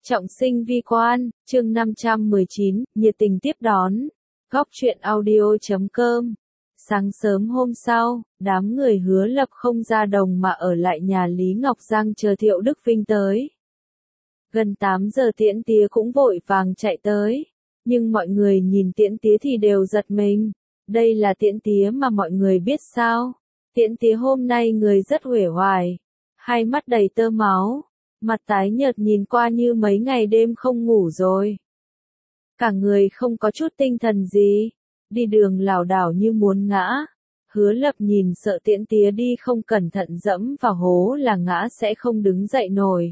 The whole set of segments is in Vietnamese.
Trọng sinh vi quan, chương 519, nhiệt tình tiếp đón. Góc truyện audio.com. Sáng sớm hôm sau, đám người Hứa Lập không ra đồng mà ở lại nhà Lý Ngọc Giang chờ Thiệu Đức Vinh tới. Gần 8 giờ Tiễn Tía cũng vội vàng chạy tới. Nhưng mọi người nhìn Tiễn Tía thì đều giật mình. Đây là Tiễn Tía mà mọi người biết sao? Tiễn Tía hôm nay người rất uể oải. Hai mắt đầy tơ máu. Mặt tái nhợt nhìn qua như mấy ngày đêm không ngủ rồi. Cả người không có chút tinh thần gì. Đi đường lảo đảo như muốn ngã. Hứa Lập nhìn sợ Tiễn Tía đi không cẩn thận dẫm vào hố là ngã sẽ không đứng dậy nổi.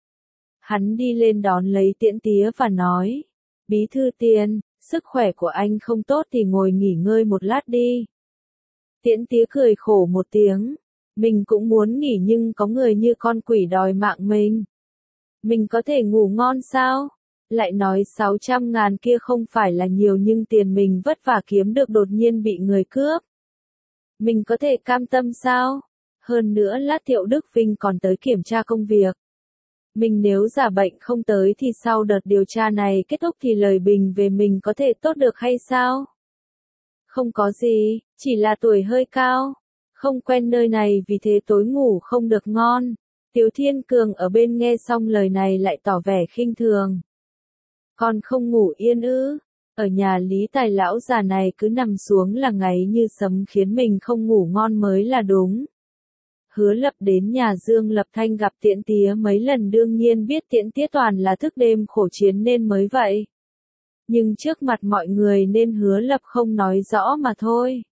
Hắn đi lên đón lấy Tiễn Tía và nói. Bí thư Tiễn, sức khỏe của anh không tốt thì ngồi nghỉ ngơi một lát đi. Tiễn Tía cười khổ một tiếng. Mình cũng muốn nghỉ nhưng có người như con quỷ đòi mạng mình. Mình có thể ngủ ngon sao? Lại nói 600.000 kia không phải là nhiều nhưng tiền mình vất vả kiếm được đột nhiên bị người cướp. Mình có thể cam tâm sao? Hơn nữa lát Thiệu Đức Vinh còn tới kiểm tra công việc. Mình nếu giả bệnh không tới thì sau đợt điều tra này kết thúc thì lời bình về mình có thể tốt được hay sao? Không có gì, chỉ là tuổi hơi cao. Không quen nơi này vì thế tối ngủ không được ngon. Tiếu Thiên Cường ở bên nghe xong lời này lại tỏ vẻ khinh thường. Con không ngủ yên ư? Ở nhà Lý Tài lão già này cứ nằm xuống là ngáy như sấm khiến mình không ngủ ngon mới là đúng. Hứa Lập đến nhà Dương Lập Thanh gặp Tiễn Tía mấy lần đương nhiên biết Tiễn Tía toàn là thức đêm khổ chiến nên mới vậy. Nhưng trước mặt mọi người nên Hứa Lập không nói rõ mà thôi.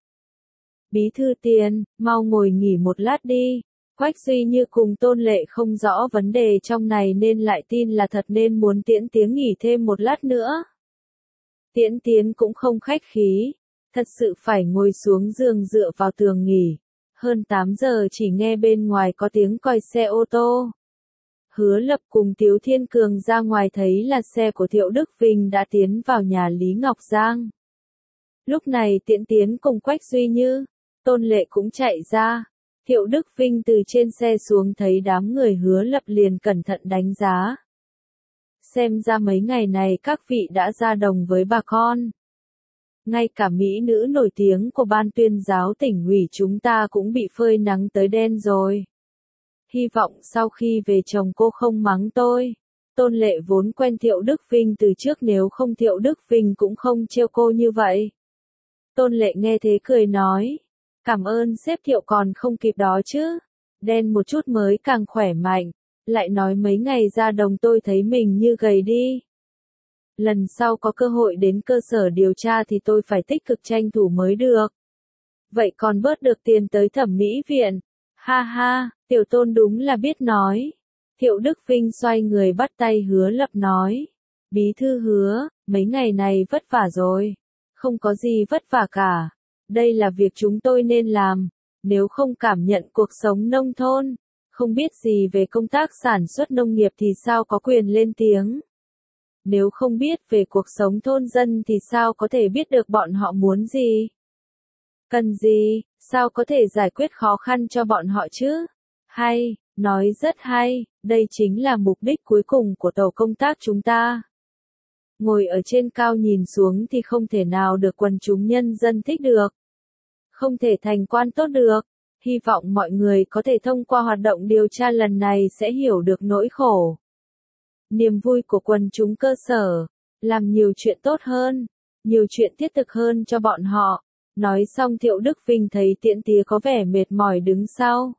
Bí thư Tiễn, mau ngồi nghỉ một lát đi. Quách Duy Như cùng Tôn Lệ không rõ vấn đề trong này nên lại tin là thật nên muốn Tiễn Tía nghỉ thêm một lát nữa. Tiễn Tía cũng không khách khí, thật sự phải ngồi xuống giường dựa vào tường nghỉ. Hơn 8 giờ chỉ nghe bên ngoài có tiếng còi xe ô tô. Hứa Lập cùng Tiếu Thiên Cường ra ngoài thấy là xe của Thiệu Đức Vinh đã tiến vào nhà Lý Ngọc Giang. Lúc này Tiễn Tía cùng Quách Duy Như, Tôn Lệ cũng chạy ra. Thiệu Đức Vinh từ trên xe xuống thấy đám người Hứa Lập liền cẩn thận đánh giá. Xem ra mấy ngày này các vị đã ra đồng với bà con. Ngay cả mỹ nữ nổi tiếng của ban tuyên giáo tỉnh ủy chúng ta cũng bị phơi nắng tới đen rồi. Hy vọng sau khi về chồng cô không mắng tôi. Tôn Lệ vốn quen Thiệu Đức Vinh từ trước nếu không Thiệu Đức Vinh cũng không trêu cô như vậy. Tôn Lệ nghe thế cười nói. Cảm ơn sếp Thiệu còn không kịp đó chứ. Đen một chút mới càng khỏe mạnh. Lại nói mấy ngày ra đồng tôi thấy mình như gầy đi. Lần sau có cơ hội đến cơ sở điều tra thì tôi phải tích cực tranh thủ mới được. Vậy còn bớt được tiền tới thẩm mỹ viện. Ha ha, Tiểu Tôn đúng là biết nói. Thiệu Đức Vinh xoay người bắt tay Hứa Lập nói. Bí thư Hứa, mấy ngày này vất vả rồi. Không có gì vất vả cả. Đây là việc chúng tôi nên làm. Nếu không cảm nhận cuộc sống nông thôn, không biết gì về công tác sản xuất nông nghiệp thì sao có quyền lên tiếng. Nếu không biết về cuộc sống thôn dân thì sao có thể biết được bọn họ muốn gì? Cần gì? Sao có thể giải quyết khó khăn cho bọn họ chứ? Hay, nói rất hay, đây chính là mục đích cuối cùng của tổ công tác chúng ta. Ngồi ở trên cao nhìn xuống thì không thể nào được quần chúng nhân dân thích được. Không thể thành quan tốt được. Hy vọng mọi người có thể thông qua hoạt động điều tra lần này sẽ hiểu được nỗi khổ. Niềm vui của quần chúng cơ sở. Làm nhiều chuyện tốt hơn. Nhiều chuyện thiết thực hơn cho bọn họ. Nói xong Thiệu Đức Vinh thấy Tiễn Tía có vẻ mệt mỏi đứng sau.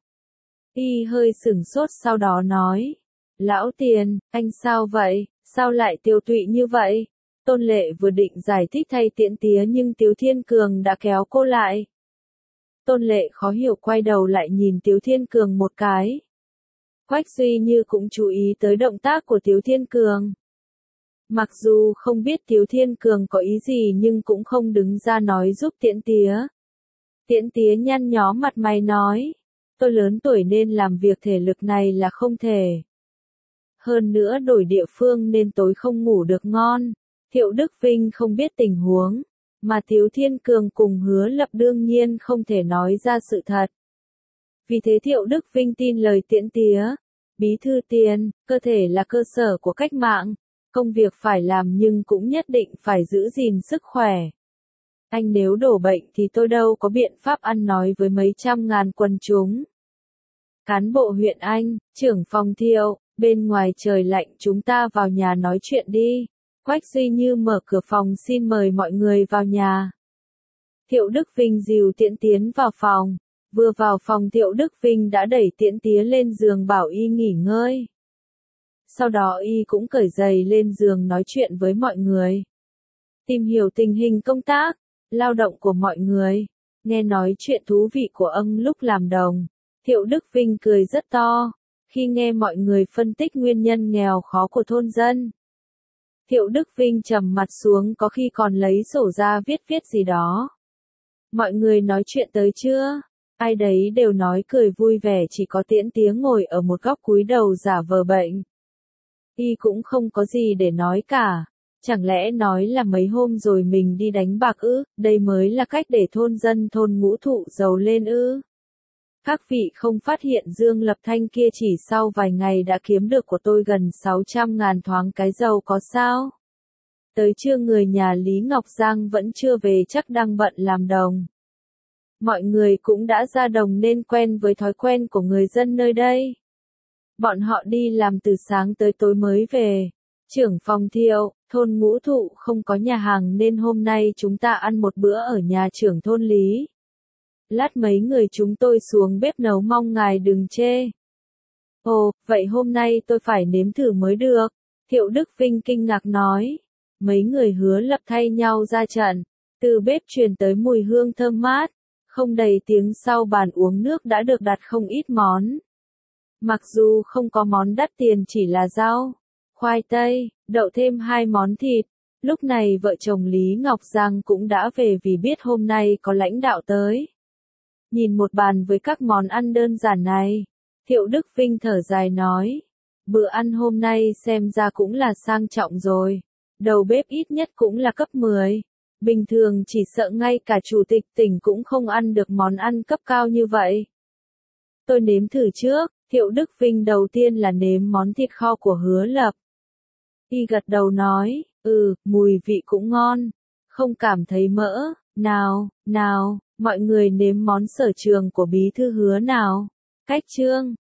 Y hơi sửng sốt sau đó nói. Lão Tiền, anh sao vậy? Sao lại tiêu tụy như vậy? Tôn Lệ vừa định giải thích thay Tiễn Tía nhưng Tiếu Thiên Cường đã kéo cô lại. Tôn Lệ khó hiểu quay đầu lại nhìn Tiếu Thiên Cường một cái. Quách Duy Như cũng chú ý tới động tác của Tiếu Thiên Cường. Mặc dù không biết Tiếu Thiên Cường có ý gì nhưng cũng không đứng ra nói giúp Tiễn Tía. Tiễn Tía nhăn nhó mặt mày nói. Tôi lớn tuổi nên làm việc thể lực này là không thể. Hơn nữa đổi địa phương nên tối không ngủ được ngon. Thiệu Đức Vinh không biết tình huống. Mà Tiếu Thiên Cường cùng Hứa Lập đương nhiên không thể nói ra sự thật. Vì thế Thiệu Đức Vinh tin lời Tiễn Tía. Bí thư Tiền, cơ thể là cơ sở của cách mạng, công việc phải làm nhưng cũng nhất định phải giữ gìn sức khỏe. Anh nếu đổ bệnh thì tôi đâu có biện pháp ăn nói với mấy trăm ngàn quần chúng. Cán bộ huyện Anh, trưởng phòng Thiệu, bên ngoài trời lạnh chúng ta vào nhà nói chuyện đi. Quách Duy Như mở cửa phòng xin mời mọi người vào nhà. Thiệu Đức Vinh dìu Tiễn Tiến vào phòng. Vừa vào phòng Thiệu Đức Vinh đã đẩy Tiễn Tiến lên giường bảo y nghỉ ngơi. Sau đó y cũng cởi giày lên giường nói chuyện với mọi người. Tìm hiểu tình hình công tác, lao động của mọi người. Nghe nói chuyện thú vị của ông lúc làm đồng. Thiệu Đức Vinh cười rất to, khi nghe mọi người phân tích nguyên nhân nghèo khó của thôn dân. Thiệu Đức Vinh trầm mặt xuống có khi còn lấy sổ ra viết gì đó. Mọi người nói chuyện tới chưa? Ai đấy đều nói cười vui vẻ chỉ có Tiễn Tiến ngồi ở một góc cúi đầu giả vờ bệnh. Y cũng không có gì để nói cả. Chẳng lẽ nói là mấy hôm rồi mình đi đánh bạc ư, đây mới là cách để thôn dân thôn Ngũ Thụ giàu lên ư? Các vị không phát hiện Dương Lập Thanh kia chỉ sau vài ngày đã kiếm được của tôi gần 600.000 thoáng cái giàu có sao? Tới trưa người nhà Lý Ngọc Giang vẫn chưa về chắc đang bận làm đồng. Mọi người cũng đã ra đồng nên quen với thói quen của người dân nơi đây. Bọn họ đi làm từ sáng tới tối mới về. Trưởng phòng Thiệu, thôn Ngũ Thụ không có nhà hàng nên hôm nay chúng ta ăn một bữa ở nhà trưởng thôn Lý. Lát mấy người chúng tôi xuống bếp nấu mong ngài đừng chê. Ồ, vậy hôm nay tôi phải nếm thử mới được. Thiệu Đức Vinh kinh ngạc nói. Mấy người Hứa Lập thay nhau ra trận. Từ bếp truyền tới mùi hương thơm mát. Không đầy tiếng sau bàn uống nước đã được đặt không ít món. Mặc dù không có món đắt tiền chỉ là rau, khoai tây, đậu thêm 2 món thịt. Lúc này vợ chồng Lý Ngọc Giang cũng đã về vì biết hôm nay có lãnh đạo tới. Nhìn một bàn với các món ăn đơn giản này, Thiệu Đức Vinh thở dài nói. Bữa ăn hôm nay xem ra cũng là sang trọng rồi. Đầu bếp ít nhất cũng là cấp 10. Bình thường chỉ sợ ngay cả chủ tịch tỉnh cũng không ăn được món ăn cấp cao như vậy. Tôi nếm thử trước. Thiệu Đức Vinh đầu tiên là nếm món thịt kho của Hứa Lập. Y gật đầu nói, mùi vị cũng ngon, không cảm thấy mỡ. Nào, mọi người nếm món sở trường của bí thư Hứa nào. Cách chương